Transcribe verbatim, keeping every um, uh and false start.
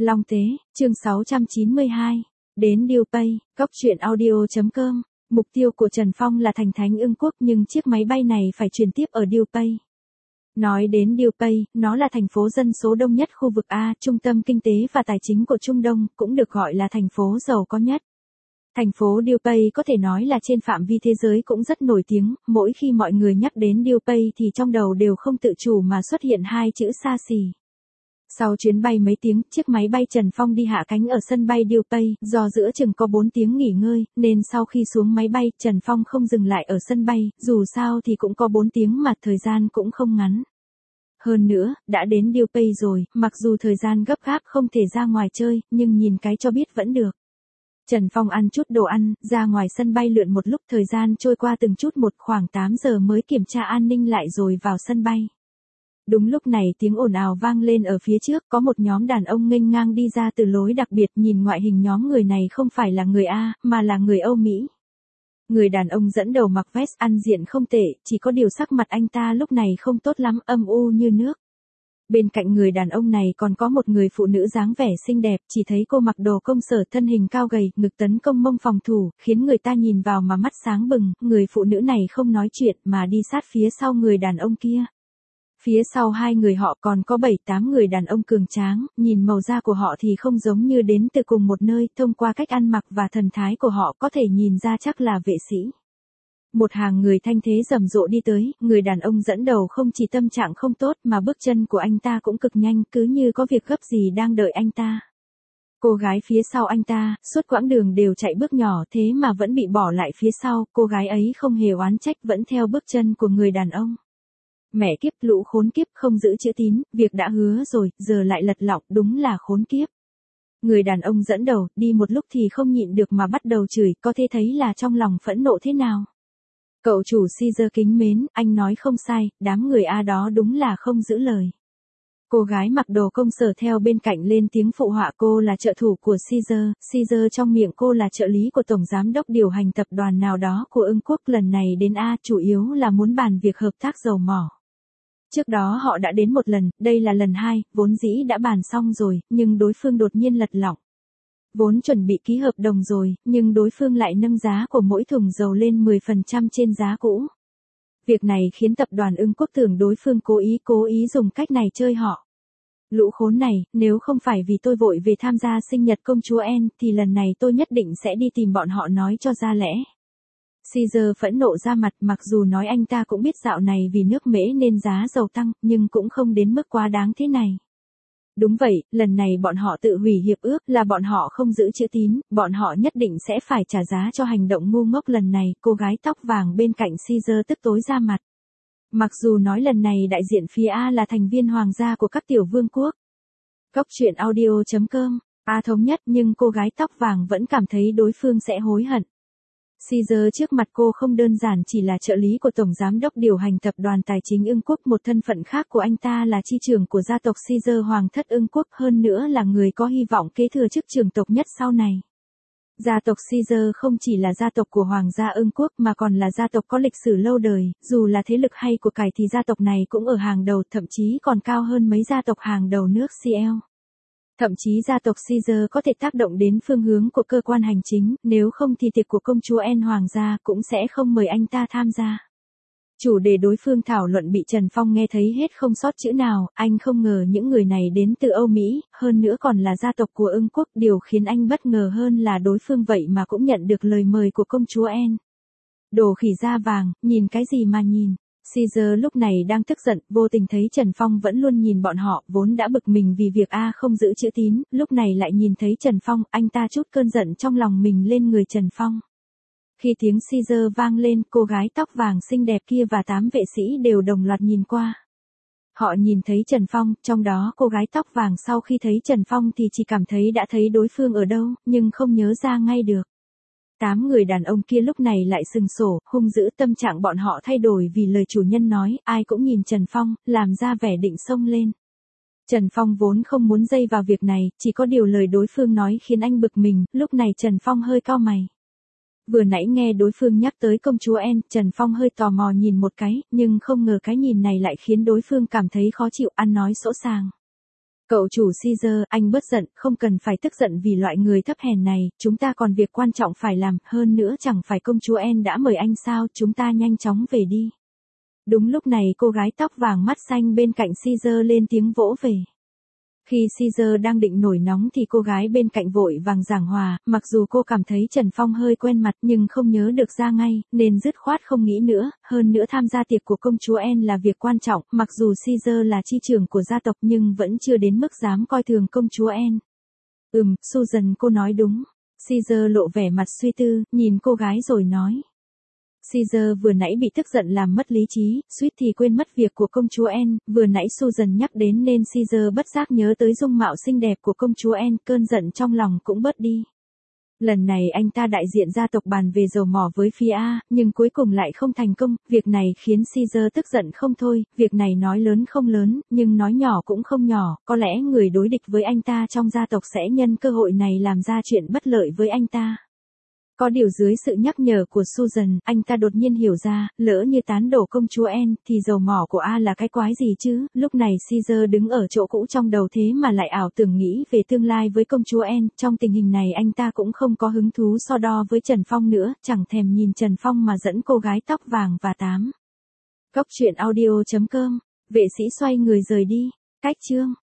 Long Tế, chương sáu trăm chín mươi hai. Đến DuPay, Cóc truyện audio chấm com. Mục tiêu của Trần Phong là thành Thánh Ưng Quốc nhưng chiếc máy bay này phải chuyển tiếp ở DuPay. Nói đến DuPay, nó là thành phố dân số đông nhất khu vực A, trung tâm kinh tế và tài chính của Trung Đông, cũng được gọi là thành phố giàu có nhất. Thành phố DuPay có thể nói là trên phạm vi thế giới cũng rất nổi tiếng, mỗi khi mọi người nhắc đến DuPay thì trong đầu đều không tự chủ mà xuất hiện hai chữ xa xỉ. Sau chuyến bay mấy tiếng, chiếc máy bay Trần Phong đi hạ cánh ở sân bay DuPay, do giữa chừng có bốn tiếng nghỉ ngơi, nên sau khi xuống máy bay, Trần Phong không dừng lại ở sân bay, dù sao thì cũng có bốn tiếng mà thời gian cũng không ngắn. Hơn nữa, đã đến DuPay rồi, mặc dù thời gian gấp gáp không thể ra ngoài chơi, nhưng nhìn cái cho biết vẫn được. Trần Phong ăn chút đồ ăn, ra ngoài sân bay lượn một lúc, thời gian trôi qua từng chút một, khoảng tám giờ mới kiểm tra an ninh lại rồi vào sân bay. Đúng lúc này tiếng ồn ào vang lên ở phía trước, có một nhóm đàn ông nghênh ngang đi ra từ lối đặc biệt, nhìn ngoại hình nhóm người này không phải là người A, mà là người Âu Mỹ. Người đàn ông dẫn đầu mặc vest ăn diện không tệ, chỉ có điều sắc mặt anh ta lúc này không tốt lắm, âm u như nước. Bên cạnh người đàn ông này còn có một người phụ nữ dáng vẻ xinh đẹp, chỉ thấy cô mặc đồ công sở, thân hình cao gầy, ngực tấn công mông phòng thủ, khiến người ta nhìn vào mà mắt sáng bừng. Người phụ nữ này không nói chuyện mà đi sát phía sau người đàn ông kia. Phía sau hai người họ còn có bảy tám người đàn ông cường tráng, nhìn màu da của họ thì không giống như đến từ cùng một nơi, thông qua cách ăn mặc và thần thái của họ có thể nhìn ra chắc là vệ sĩ. Một hàng người thanh thế rầm rộ đi tới, người đàn ông dẫn đầu không chỉ tâm trạng không tốt mà bước chân của anh ta cũng cực nhanh, cứ như có việc gấp gì đang đợi anh ta. Cô gái phía sau anh ta, suốt quãng đường đều chạy bước nhỏ thế mà vẫn bị bỏ lại phía sau, cô gái ấy không hề oán trách vẫn theo bước chân của người đàn ông. Mẹ kiếp, lũ khốn kiếp, không giữ chữ tín, việc đã hứa rồi, giờ lại lật lọng, đúng là khốn kiếp. Người đàn ông dẫn đầu, đi một lúc thì không nhịn được mà bắt đầu chửi, có thể thấy là trong lòng phẫn nộ thế nào. Cậu chủ Caesar kính mến, anh nói không sai, đám người A đó đúng là không giữ lời. Cô gái mặc đồ công sở theo bên cạnh lên tiếng phụ họa, cô là trợ thủ của Caesar, Caesar trong miệng cô là trợ lý của tổng giám đốc điều hành tập đoàn nào đó của Ưng Quốc, lần này đến A chủ yếu là muốn bàn việc hợp tác dầu mỏ. Trước đó họ đã đến một lần, đây là lần hai, vốn dĩ đã bàn xong rồi, nhưng đối phương đột nhiên lật lọng. Vốn chuẩn bị ký hợp đồng rồi, nhưng đối phương lại nâng giá của mỗi thùng dầu lên mười phần trăm trên giá cũ. Việc này khiến tập đoàn Ưng Quốc tưởng đối phương cố ý cố ý dùng cách này chơi họ. Lũ khốn này, nếu không phải vì tôi vội về tham gia sinh nhật công chúa Anne, thì lần này tôi nhất định sẽ đi tìm bọn họ nói cho ra lẽ. Caesar phẫn nộ ra mặt, mặc dù nói anh ta cũng biết dạo này vì nước Mễ nên giá dầu tăng, nhưng cũng không đến mức quá đáng thế này. Đúng vậy, lần này bọn họ tự hủy hiệp ước, là bọn họ không giữ chữ tín, bọn họ nhất định sẽ phải trả giá cho hành động ngu ngốc lần này. Cô gái tóc vàng bên cạnh Caesar tức tối ra mặt. Mặc dù nói lần này đại diện phía A là thành viên hoàng gia của các tiểu vương quốc. Cóc truyện audio chấm com, A thống nhất, nhưng cô gái tóc vàng vẫn cảm thấy đối phương sẽ hối hận. Caesar trước mặt cô không đơn giản chỉ là trợ lý của tổng giám đốc điều hành tập đoàn tài chính Ưng Quốc, một thân phận khác của anh ta là chi trưởng của gia tộc Caesar hoàng thất Ưng Quốc, hơn nữa là người có hy vọng kế thừa chức trưởng tộc nhất sau này. Gia tộc Caesar không chỉ là gia tộc của hoàng gia Ưng Quốc mà còn là gia tộc có lịch sử lâu đời, dù là thế lực hay của cải thì gia tộc này cũng ở hàng đầu, thậm chí còn cao hơn mấy gia tộc hàng đầu nước xê lờ. Thậm chí gia tộc Caesar có thể tác động đến phương hướng của cơ quan hành chính, nếu không thì tiệc của công chúa Anne hoàng gia cũng sẽ không mời anh ta tham gia. Chủ đề đối phương thảo luận bị Trần Phong nghe thấy hết không sót chữ nào, anh không ngờ những người này đến từ Âu Mỹ, hơn nữa còn là gia tộc của Ưng Quốc, điều khiến anh bất ngờ hơn là đối phương vậy mà cũng nhận được lời mời của công chúa Anne. Đồ khỉ da vàng, nhìn cái gì mà nhìn. Caesar lúc này đang tức giận, vô tình thấy Trần Phong vẫn luôn nhìn bọn họ, vốn đã bực mình vì việc A không giữ chữ tín, lúc này lại nhìn thấy Trần Phong, anh ta trút cơn giận trong lòng mình lên người Trần Phong. Khi tiếng Caesar vang lên, cô gái tóc vàng xinh đẹp kia và tám vệ sĩ đều đồng loạt nhìn qua. Họ nhìn thấy Trần Phong, trong đó cô gái tóc vàng sau khi thấy Trần Phong thì chỉ cảm thấy đã thấy đối phương ở đâu, nhưng không nhớ ra ngay được. Tám người đàn ông kia lúc này lại sừng sổ, hung dữ, tâm trạng bọn họ thay đổi vì lời chủ nhân nói, ai cũng nhìn Trần Phong, làm ra vẻ định xông lên. Trần Phong vốn không muốn dây vào việc này, chỉ có điều lời đối phương nói khiến anh bực mình, lúc này Trần Phong hơi cau mày. Vừa nãy nghe đối phương nhắc tới công chúa Anne, Trần Phong hơi tò mò nhìn một cái, nhưng không ngờ cái nhìn này lại khiến đối phương cảm thấy khó chịu, ăn nói sỗ sàng. Cậu chủ Caesar, anh bớt giận, không cần phải tức giận vì loại người thấp hèn này, chúng ta còn việc quan trọng phải làm, hơn nữa chẳng phải công chúa Anne đã mời anh sao, chúng ta nhanh chóng về đi. Đúng lúc này cô gái tóc vàng mắt xanh bên cạnh Caesar lên tiếng vỗ về. Khi Caesar đang định nổi nóng thì cô gái bên cạnh vội vàng giảng hòa, mặc dù cô cảm thấy Trần Phong hơi quen mặt nhưng không nhớ được ra ngay, nên dứt khoát không nghĩ nữa, hơn nữa tham gia tiệc của công chúa Anne là việc quan trọng, mặc dù Caesar là chi trưởng của gia tộc nhưng vẫn chưa đến mức dám coi thường công chúa Anne. Ừm, Susan cô nói đúng. Caesar lộ vẻ mặt suy tư, nhìn cô gái rồi nói. Caesar vừa nãy bị tức giận làm mất lý trí, suýt thì quên mất việc của công chúa Anne, vừa nãy Susan nhắc đến nên Caesar bất giác nhớ tới dung mạo xinh đẹp của công chúa Anne, cơn giận trong lòng cũng bớt đi. Lần này anh ta đại diện gia tộc bàn về dầu mỏ với phía A, nhưng cuối cùng lại không thành công, việc này khiến Caesar tức giận không thôi, việc này nói lớn không lớn, nhưng nói nhỏ cũng không nhỏ, có lẽ người đối địch với anh ta trong gia tộc sẽ nhân cơ hội này làm ra chuyện bất lợi với anh ta. Có điều dưới sự nhắc nhở của Susan, anh ta đột nhiên hiểu ra, lỡ như tán đổ công chúa Anne, thì dầu mỏ của A là cái quái gì chứ, lúc này Caesar đứng ở chỗ cũ trong đầu thế mà lại ảo tưởng nghĩ về tương lai với công chúa Anne, trong tình hình này anh ta cũng không có hứng thú so đo với Trần Phong nữa, chẳng thèm nhìn Trần Phong mà dẫn cô gái tóc vàng và tám. Cốc truyện audio chấm com, vệ sĩ xoay người rời đi, cách chương.